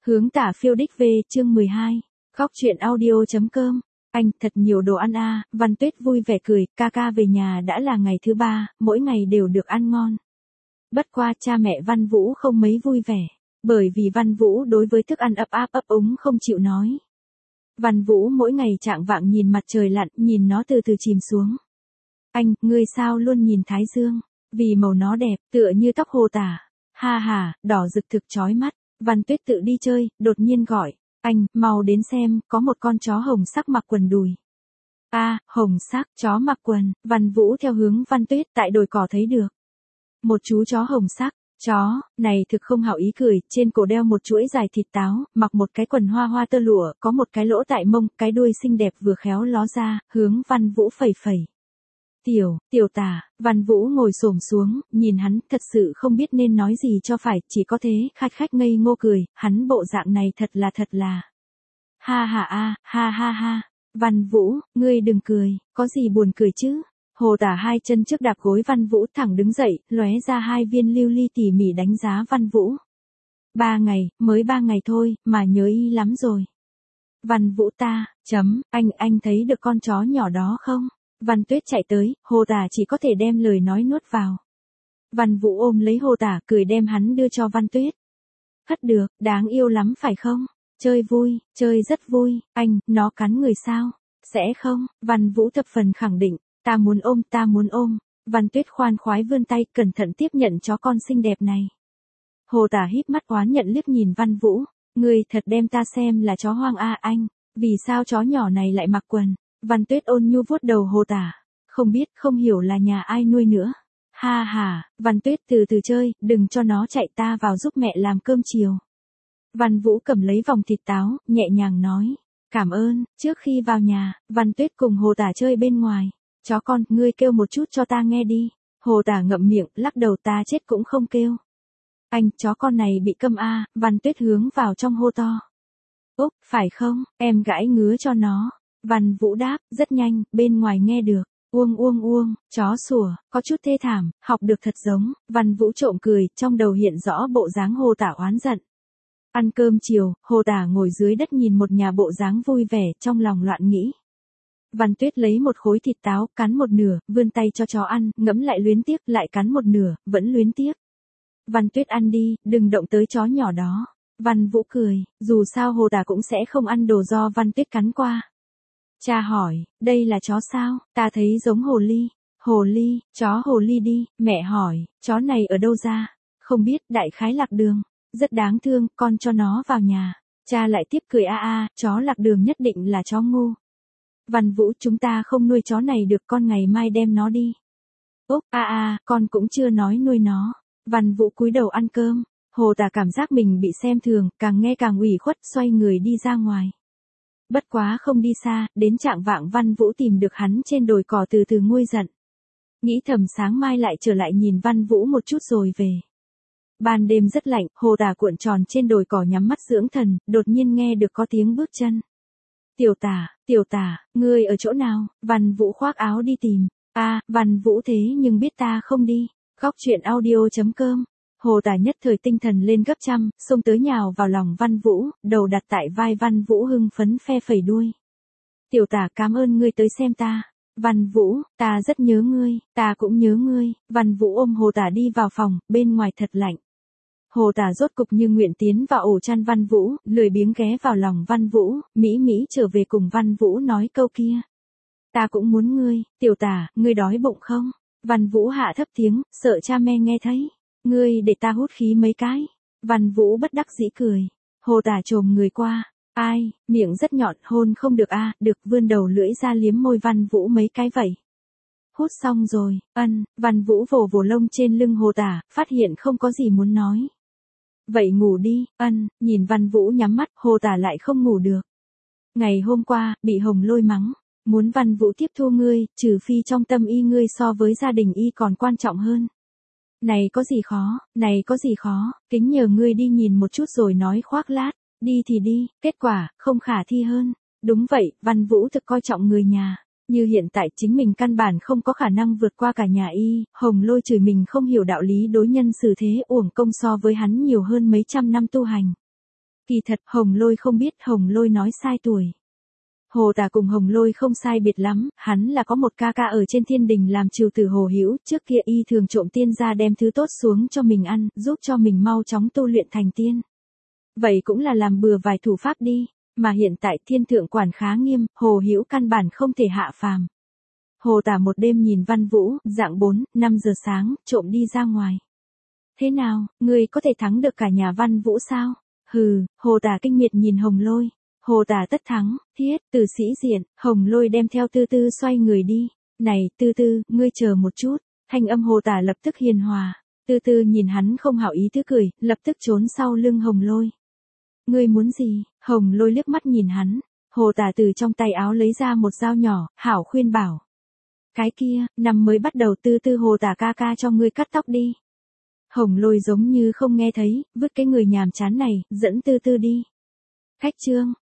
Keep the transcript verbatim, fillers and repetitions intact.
Hướng tả phiêu đích về chương mười hai. Góc chuyện audio.com. Anh, thật nhiều đồ ăn a. Văn Tuyết vui vẻ cười, ca ca về nhà đã là ngày thứ ba, mỗi ngày đều được ăn ngon. Bất qua cha mẹ Văn Vũ không mấy vui vẻ, bởi vì Văn Vũ đối với thức ăn ấp áp ấp úng không chịu nói. Văn Vũ mỗi ngày trạng vạng nhìn mặt trời lặn, nhìn nó từ từ chìm xuống. Anh, ngươi sao luôn nhìn thái dương? Vì màu nó đẹp, tựa như tóc hồ tả. Ha ha, đỏ rực thực chói mắt. Văn Tuyết tự đi chơi, đột nhiên gọi. Anh, mau đến xem, có một con chó hồng sắc mặc quần đùi. A, à, hồng sắc, chó mặc quần. Văn Vũ theo hướng Văn Tuyết tại đồi cỏ thấy được. Một chú chó hồng sắc. Chó, này thực không hảo ý cười, trên cổ đeo một chuỗi dài thịt táo, mặc một cái quần hoa hoa tơ lụa, có một cái lỗ tại mông, cái đuôi xinh đẹp vừa khéo ló ra, hướng Văn Vũ phẩy phẩy. Tiểu, tiểu tả, Văn Vũ ngồi xổm xuống, nhìn hắn, thật sự không biết nên nói gì cho phải, chỉ có thế, khách khách ngây ngô cười, hắn bộ dạng này thật là thật là. Ha ha a, ha ha ha, Văn Vũ, ngươi đừng cười, có gì buồn cười chứ? Hồ tả hai chân trước đạp gối Văn Vũ thẳng đứng dậy, lóe ra hai viên lưu ly tỉ mỉ đánh giá Văn Vũ. Ba ngày, mới ba ngày thôi, mà nhớ y lắm rồi. Văn Vũ ta, chấm, anh, anh thấy được con chó nhỏ đó không? Văn Tuyết chạy tới, hồ tả chỉ có thể đem lời nói nuốt vào. Văn Vũ ôm lấy hồ tả, cười đem hắn đưa cho Văn Tuyết. Hất được, đáng yêu lắm phải không? Chơi vui, chơi rất vui, anh, nó cắn người sao? Sẽ không? Văn Vũ thập phần khẳng định, ta muốn ôm, ta muốn ôm. Văn Tuyết khoan khoái vươn tay, cẩn thận tiếp nhận chó con xinh đẹp này. Hồ tả híp mắt oán nhận liếc nhìn Văn Vũ, ngươi thật đem ta xem là chó hoang a à, anh, vì sao chó nhỏ này lại mặc quần? Văn Tuyết ôn nhu vuốt đầu hồ tả, không biết, không hiểu là nhà ai nuôi nữa. Ha ha, Văn Tuyết từ từ chơi, đừng cho nó chạy, ta vào giúp mẹ làm cơm chiều. Văn Vũ cầm lấy vòng thịt táo, nhẹ nhàng nói, cảm ơn. Trước khi vào nhà, Văn Tuyết cùng hồ tả chơi bên ngoài. Chó con, ngươi kêu một chút cho ta nghe đi. Hồ tả ngậm miệng, lắc đầu, ta chết cũng không kêu. Anh, chó con này bị câm a. À, Văn Tuyết hướng vào trong hô to. Úc, phải không, em gãi ngứa cho nó. Văn Vũ đáp, rất nhanh, bên ngoài nghe được. Uông uông uông, chó sủa, có chút thê thảm, học được thật giống. Văn Vũ trộm cười, trong đầu hiện rõ bộ dáng hồ tả oán giận. Ăn cơm chiều, hồ tả ngồi dưới đất nhìn một nhà bộ dáng vui vẻ, trong lòng loạn nghĩ. Văn Tuyết lấy một khối thịt táo, cắn một nửa, vươn tay cho chó ăn, ngẫm lại luyến tiếc, lại cắn một nửa, vẫn luyến tiếc. Văn Tuyết ăn đi, đừng động tới chó nhỏ đó. Văn Vũ cười, dù sao hồ tả cũng sẽ không ăn đồ do Văn Tuyết cắn qua. Cha hỏi, đây là chó sao? Ta thấy giống hồ ly. Hồ ly, chó hồ ly đi. Mẹ hỏi, chó này ở đâu ra? Không biết, đại khái lạc đường. Rất đáng thương, con cho nó vào nhà. Cha lại tiếp cười a a, chó lạc đường nhất định là chó ngu. Văn Vũ, chúng ta không nuôi chó này được, con ngày mai đem nó đi. Úc, a a, con cũng chưa nói nuôi nó. Văn Vũ cúi đầu ăn cơm. Hồ tả cảm giác mình bị xem thường, càng nghe càng ủy khuất, xoay người đi ra ngoài. Bất quá không đi xa, đến trạng vạng Văn Vũ tìm được hắn trên đồi cỏ từ từ nguôi giận. Nghĩ thầm sáng mai lại trở lại nhìn Văn Vũ một chút rồi về. Ban đêm rất lạnh, hồ tả cuộn tròn trên đồi cỏ nhắm mắt dưỡng thần, đột nhiên nghe được có tiếng bước chân. Tiểu tả, tiểu tả, ngươi ở chỗ nào? Văn Vũ khoác áo đi tìm. A, à, Văn Vũ thế nhưng biết ta không đi. Góc chuyện audio.com. Hồ tả nhất thời tinh thần lên gấp trăm, xông tới nhào vào lòng Văn Vũ, đầu đặt tại vai Văn Vũ hưng phấn phe phẩy đuôi. Tiểu tả, cảm ơn ngươi tới xem ta. Văn Vũ, ta rất nhớ ngươi, ta cũng nhớ ngươi. Văn Vũ ôm hồ tả đi vào phòng, bên ngoài thật lạnh. Hồ tả rốt cục như nguyện tiến vào ổ chăn Văn Vũ, lười biếng ghé vào lòng Văn Vũ, mỹ mỹ trở về cùng Văn Vũ nói câu kia. Ta cũng muốn ngươi, tiểu tả, ngươi đói bụng không? Văn Vũ hạ thấp tiếng, sợ cha mẹ nghe thấy. Ngươi để ta hút khí mấy cái. Văn Vũ bất đắc dĩ cười. Hồ tả chồm người qua. Ai, miệng rất nhọn, hôn không được a, à, được, vươn đầu lưỡi ra liếm môi Văn Vũ mấy cái vậy. Hút xong rồi, ân, Văn Vũ vồ vồ lông trên lưng hồ tả, phát hiện không có gì muốn nói. Vậy ngủ đi, ân, nhìn Văn Vũ nhắm mắt, hồ tả lại không ngủ được. Ngày hôm qua, bị Hồng Lôi mắng. Muốn Văn Vũ tiếp thu ngươi, trừ phi trong tâm y ngươi so với gia đình y còn quan trọng hơn. Này có gì khó, này có gì khó, kính nhờ ngươi đi nhìn một chút rồi nói khoác lát, đi thì đi, kết quả, không khả thi hơn. Đúng vậy, Văn Vũ thực coi trọng người nhà, như hiện tại chính mình căn bản không có khả năng vượt qua cả nhà y, Hồng Lôi chửi mình không hiểu đạo lý đối nhân xử thế, uổng công so với hắn nhiều hơn mấy trăm năm tu hành. Kỳ thật, Hồng Lôi không biết Hồng Lôi nói sai tuổi. Hồ Tả cùng Hồng Lôi không sai biệt lắm, hắn là có một ca ca ở trên thiên đình làm trừu tử Hồ Hữu, trước kia y thường trộm tiên ra đem thứ tốt xuống cho mình ăn, giúp cho mình mau chóng tu luyện thành tiên. Vậy cũng là làm bừa vài thủ pháp đi, mà hiện tại thiên thượng quản khá nghiêm, Hồ Hữu căn bản không thể hạ phàm. Hồ Tả một đêm nhìn Văn Vũ, dạng bốn, năm giờ sáng, trộm đi ra ngoài. Thế nào, ngươi có thể thắng được cả nhà Văn Vũ sao? Hừ, Hồ Tả kinh miệt nhìn Hồng Lôi. Hồ Tả tất thắng, thiết, từ sĩ diện, Hồng Lôi đem theo Tư Tư xoay người đi. Này, Tư Tư, ngươi chờ một chút. Thanh âm Hồ Tả lập tức hiền hòa. Tư Tư nhìn hắn không hảo ý thứ cười, lập tức trốn sau lưng Hồng Lôi. Ngươi muốn gì? Hồng Lôi liếc mắt nhìn hắn. Hồ Tả từ trong tay áo lấy ra một dao nhỏ, hảo khuyên bảo. Cái kia, năm mới bắt đầu Tư Tư Hồ Tả ca ca cho ngươi cắt tóc đi. Hồng Lôi giống như không nghe thấy, vứt cái người nhàm chán này, dẫn Tư Tư đi. Khách trương,